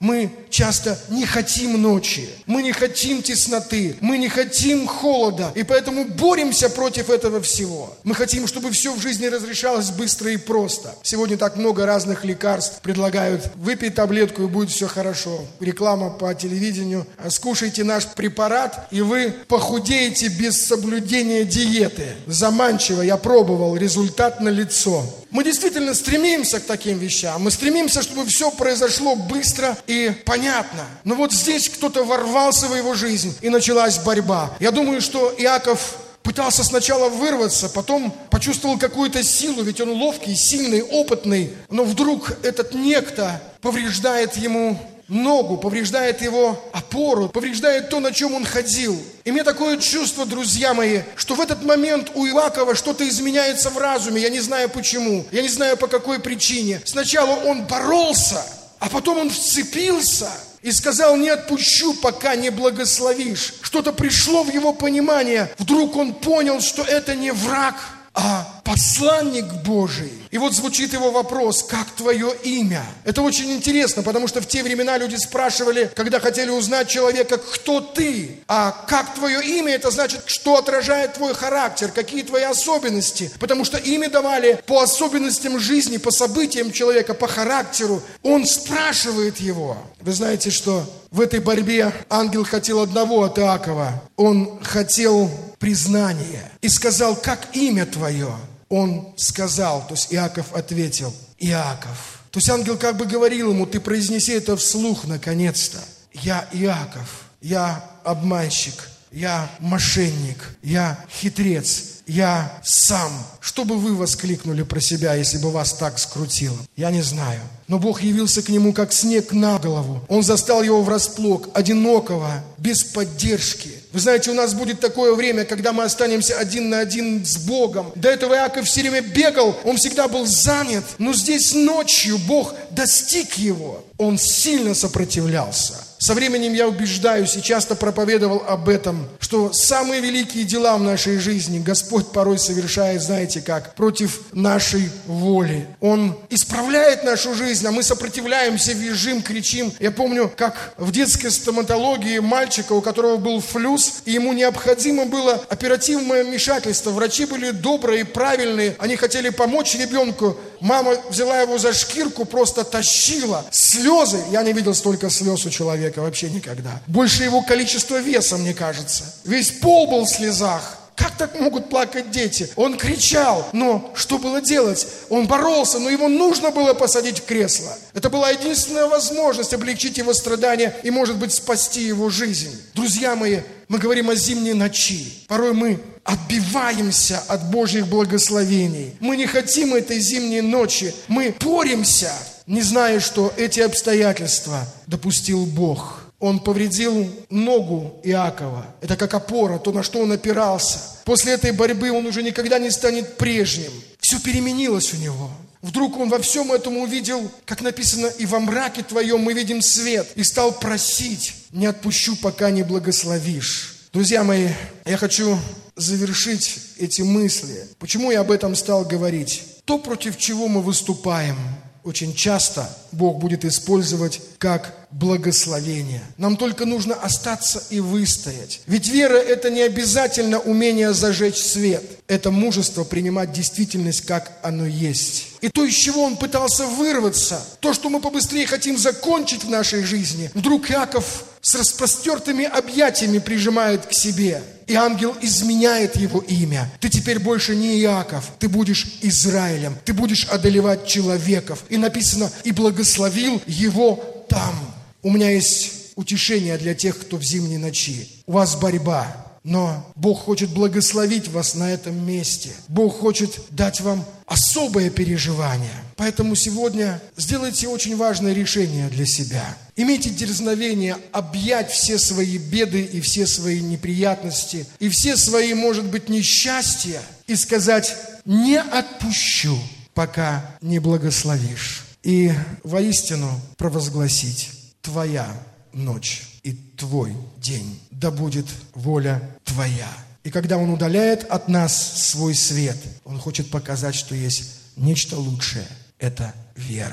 C: Мы часто не хотим ночи, мы не хотим тесноты, мы не хотим холода, и поэтому боремся против этого всего. Мы хотим, чтобы все в жизни разрешалось быстро и просто. Сегодня так много разных лекарств предлагают. Выпей таблетку, и будет все хорошо. Реклама по телевидению. Скушайте наш препарат, и вы похудеете без соблюдения диеты. Заманчиво, я пробовал, результат налицо. Мы действительно стремимся к таким вещам. Мы стремимся, чтобы все произошло быстро и понятно. Но вот здесь кто-то ворвался в его жизнь, и началась борьба. Я думаю, что Иаков пытался сначала вырваться, потом почувствовал какую-то силу, ведь он ловкий, сильный, опытный. Но вдруг этот некто повреждает ему ногу, повреждает его опору, повреждает то, на чем он ходил. И мне такое чувство, друзья мои, что в этот момент у Иакова что-то изменяется в разуме. Я не знаю почему, я не знаю по какой причине. Сначала он боролся, а потом он вцепился и сказал: не отпущу, пока не благословишь. Что-то пришло в его понимание. Вдруг он понял, что это не враг, а посланник Божий. И вот звучит его вопрос: как твое имя? Это очень интересно, потому что в те времена люди спрашивали, когда хотели узнать человека: кто ты? А как твое имя? Это значит, что отражает твой характер, какие твои особенности. Потому что имя давали по особенностям жизни, по событиям человека, по характеру. Он спрашивает его. Вы знаете, что в этой борьбе ангел хотел одного от Иакова. Он хотел признания. И сказал: как имя твое? Он сказал, то есть Иаков ответил: Иаков. То есть ангел как бы говорил ему: ты произнеси это вслух наконец-то. Я Иаков, я обманщик, я мошенник, я хитрец, я сам. Что бы вы воскликнули про себя, если бы вас так скрутило? Я не знаю. Но Бог явился к нему, как снег на голову. Он застал его врасплох, одинокого, без поддержки. Вы знаете, у нас будет такое время, когда мы останемся один на один с Богом. До этого Иаков все время бегал, он всегда был занят. Но здесь ночью Бог достиг его. Он сильно сопротивлялся. Со временем я убеждаюсь и часто проповедовал об этом, что самые великие дела в нашей жизни Господь порой совершает, знаете как, против нашей воли. Он исправляет нашу жизнь, а мы сопротивляемся, визжим, кричим. Я помню, как в детской стоматологии мальчика, у которого был флюс, и ему необходимо было оперативное вмешательство. Врачи были добрые и правильные, они хотели помочь ребенку. Мама взяла его за шкирку, просто тащила. Слезы, я не видел столько слез у человека вообще никогда. Больше его количества веса, мне кажется. Весь пол был в слезах. Как так могут плакать дети? Он кричал, но что было делать? Он боролся, но его нужно было посадить в кресло. Это была единственная возможность облегчить его страдания и, может быть, спасти его жизнь. Друзья мои, мы говорим о зимней ночи. Порой мы отбиваемся от Божьих благословений. Мы не хотим этой зимней ночи. Мы боремся, не зная, что эти обстоятельства допустил Бог. Он повредил ногу Иакова. Это как опора, то, на что он опирался. После этой борьбы он уже никогда не станет прежним. Все переменилось у него. Вдруг он во всем этом увидел, как написано: «И во мраке твоем мы видим свет». И стал просить: «Не отпущу, пока не благословишь». Друзья мои, я хочу завершить эти мысли. Почему я об этом стал говорить? То, против чего мы выступаем, очень часто Бог будет использовать как благословение. Нам только нужно остаться и выстоять. Ведь вера – это не обязательно умение зажечь свет. Это мужество принимать действительность, как оно есть. И то, из чего он пытался вырваться, то, что мы побыстрее хотим закончить в нашей жизни, вдруг Иаков с распростертыми объятиями прижимает к себе. И ангел изменяет его имя. Ты теперь больше не Иаков, ты будешь Израилем, ты будешь одолевать человеков. И написано: «И благословил его там». У меня есть утешение для тех, кто в зимней ночи. У вас борьба, но Бог хочет благословить вас на этом месте. Бог хочет дать вам особое переживание. Поэтому сегодня сделайте очень важное решение для себя. Имейте дерзновение объять все свои беды и все свои неприятности, и все свои, может быть, несчастья, и сказать: «Не отпущу, пока не благословишь». И воистину провозгласить: «Твоя ночь и твой день, да будет воля твоя». И когда Он удаляет от нас свой свет, Он хочет показать, что есть нечто лучшее – это вера.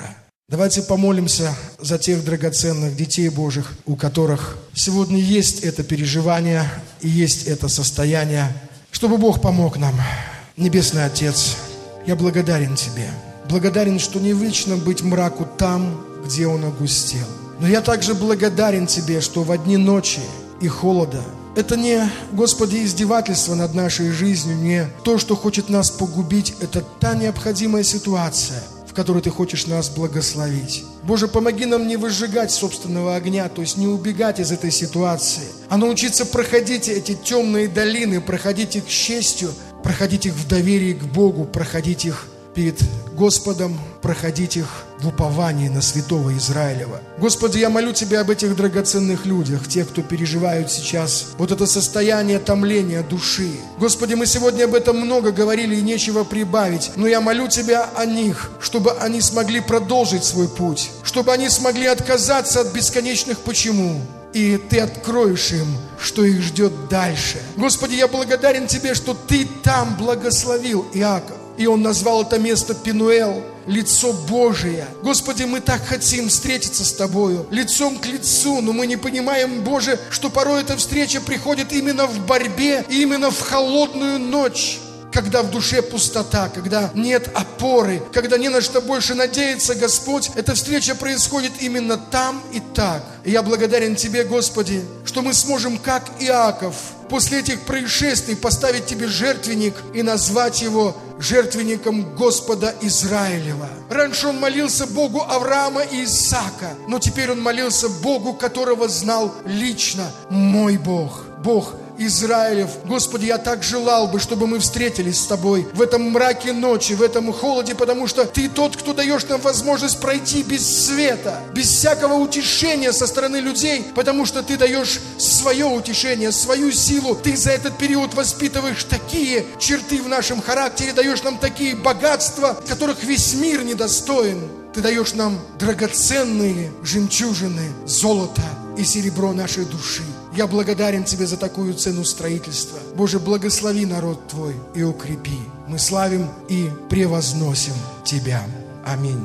C: Давайте помолимся за тех драгоценных детей Божьих, у которых сегодня есть это переживание и есть это состояние, чтобы Бог помог нам. Небесный Отец, я благодарен Тебе. Благодарен, что не вечно быть мраку там, где он огустел. Но я также благодарен Тебе, что в дни ночи и холода это не, Господи, издевательство над нашей жизнью, не то, что хочет нас погубить, это та необходимая ситуация, в которой Ты хочешь нас благословить. Боже, помоги нам не выжигать собственного огня, то есть не убегать из этой ситуации, а научиться проходить эти темные долины, проходить их с честью, проходить их в доверии к Богу, проходить их перед Господом, проходить их в уповании на святого Израилева. Господи, я молю Тебя об этих драгоценных людях, тех, кто переживают сейчас вот это состояние томления души. Господи, мы сегодня об этом много говорили и нечего прибавить, но я молю Тебя о них, чтобы они смогли продолжить свой путь, чтобы они смогли отказаться от бесконечных «почему». И Ты откроешь им, что их ждет дальше. Господи, я благодарен Тебе, что Ты там благословил Иаков. И он назвал это место Пенуэл, лицо Божие. Господи, мы так хотим встретиться с Тобою, лицом к лицу, но мы не понимаем, Боже, что порой эта встреча приходит именно в борьбе, и именно в холодную ночь. Когда в душе пустота, когда нет опоры, когда не на что больше надеяться, Господь, эта встреча происходит именно там и так. И я благодарен Тебе, Господи, что мы сможем, как Иаков, после этих происшествий поставить Тебе жертвенник и назвать его жертвенником Господа Израилева. Раньше он молился Богу Авраама и Исаака, но теперь он молился Богу, которого знал лично, мой Бог, Бог Израилев. Господи, я так желал бы, чтобы мы встретились с Тобой в этом мраке ночи, в этом холоде, потому что Ты тот, кто даешь нам возможность пройти без света, без всякого утешения со стороны людей, потому что Ты даешь свое утешение, свою силу. Ты за этот период воспитываешь такие черты в нашем характере, даешь нам такие богатства, которых весь мир недостоин. Ты даешь нам драгоценные жемчужины, золото и серебро нашей души. Я благодарен Тебе за такую цену строительства. Боже, благослови народ Твой и укрепи. Мы славим и превозносим Тебя. Аминь.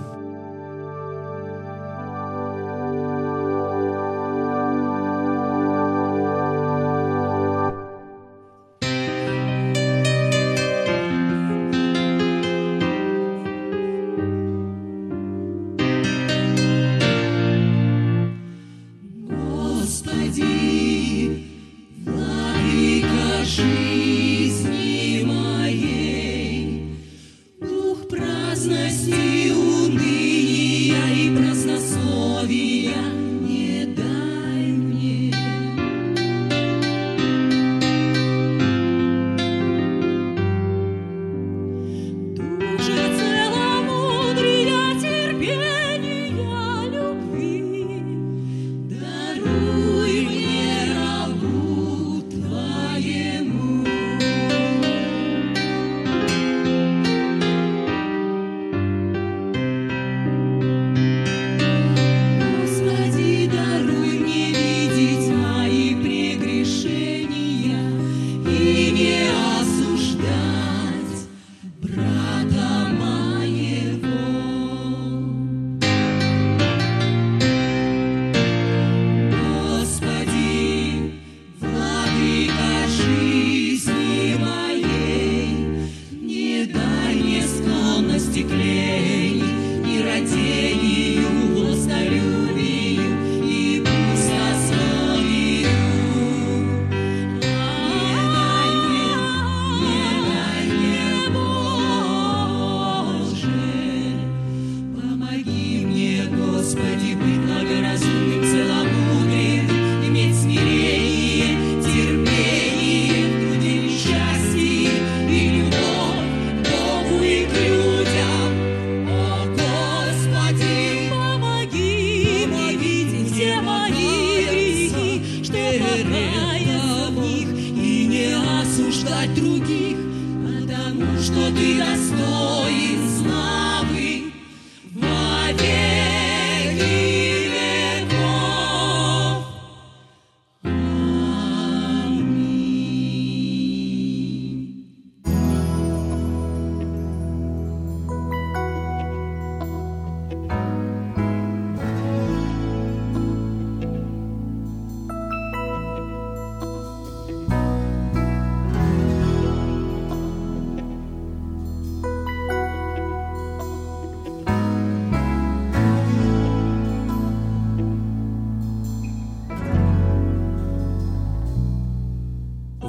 E: Любовь Богу и к людям.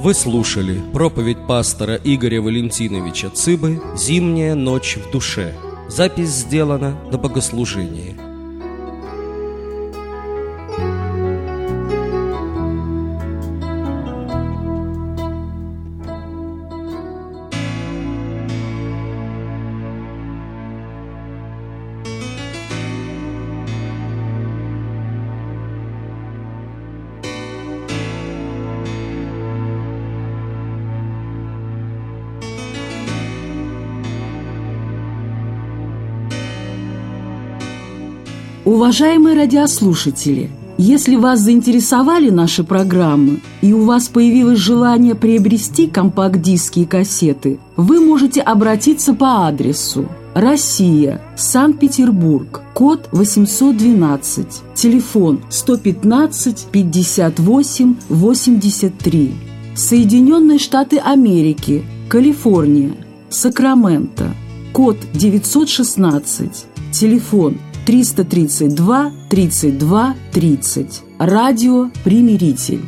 A: Вы слушали проповедь пастора Игоря Валентиновича Цыбы «Зимняя ночь в душе». Запись сделана на богослужении.
D: Уважаемые радиослушатели, если вас заинтересовали наши программы и у вас появилось желание приобрести компакт-диски и кассеты, вы можете обратиться по адресу: Россия, Санкт-Петербург, код 812, телефон 115 58 83, Соединенные Штаты Америки, Калифорния, Сакраменто, код 916, телефон 332 32 30. Радио «Примиритель».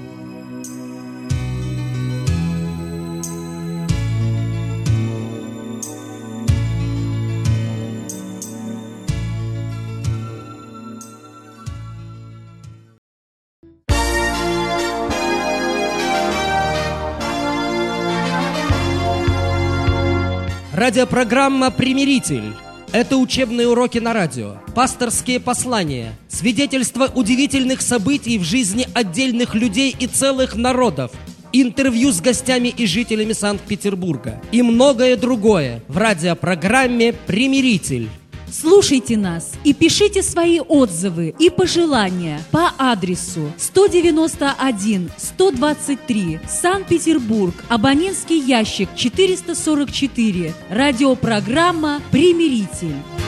A: Радиопрограмма «Примиритель». Это учебные уроки на радио, пасторские послания, свидетельства удивительных событий в жизни отдельных людей и целых народов, интервью с гостями и жителями Санкт-Петербурга и многое другое в радиопрограмме «Примиритель».
B: Слушайте нас и пишите свои отзывы и пожелания по адресу 191-123, Санкт-Петербург, абонентский ящик 444, радиопрограмма «Примиритель».